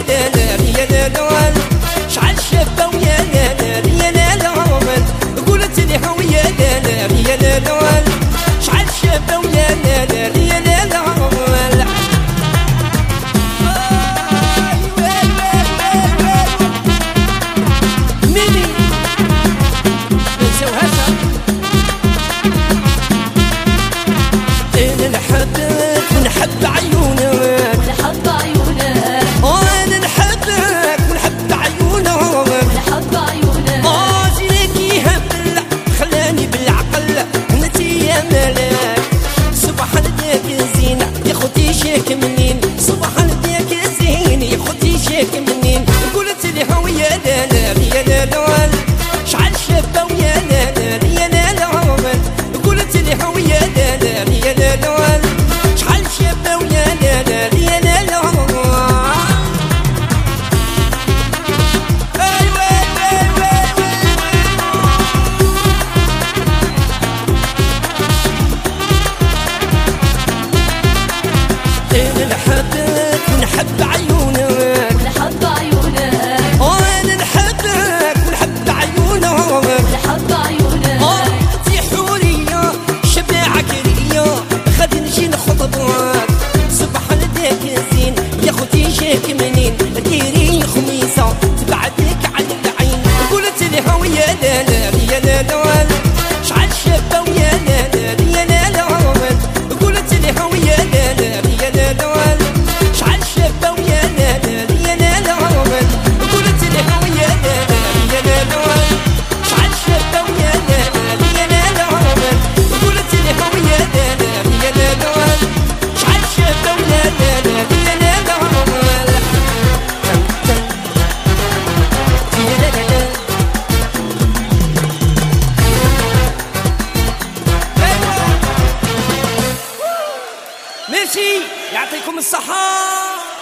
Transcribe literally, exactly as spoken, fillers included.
لا لا يا لا لا شعل شابة ويا لا لا يا لا لا قلت لها ويا لا لا يا لا لا شعل شابة ويا لا لا يا لا لا ميمي نسوهاشا انا نحبك ونحب عيونك نحب عيونك انا نحبك ونحب عيونك نحب عيونك اه جيك يهبل خلاني بالعقل انت يا ملاك سبحان ديك زين يا خوتي شيك منين سبحان ديك زين يا خوتي شيك منين قلت لها ويا لا لا يا لا لا شعل شابة ويا لا لا يا لا لا قلت لها ويا لا لا يا لا لا شعل شابة ويا لا لا يا لا لا انا نحبك ونحب عيونك نحب عيونك انا نحبك ونحب عيونك نحب عيونك انتي حورية شباعة كرية غادي نجي نخطبك سبحان داك زين يا خوتي جاك منين ديري خميسة تبعدك على العين قلت لها ويا لا لا يا لا لا شعل شابة ويا لا لا يا لا لا قلت لها ويا لا لا يا لا لا شعل شابة ويا لا لا يا لا لا قلت لها ويا لا لا يا لا لا شعل شابة ويا لا لا يا لا لا قلت لها ويا لا لا يا لا لا شعل شابة ويا لا لا يا لا لا ميرسي يعطيكم الصحة.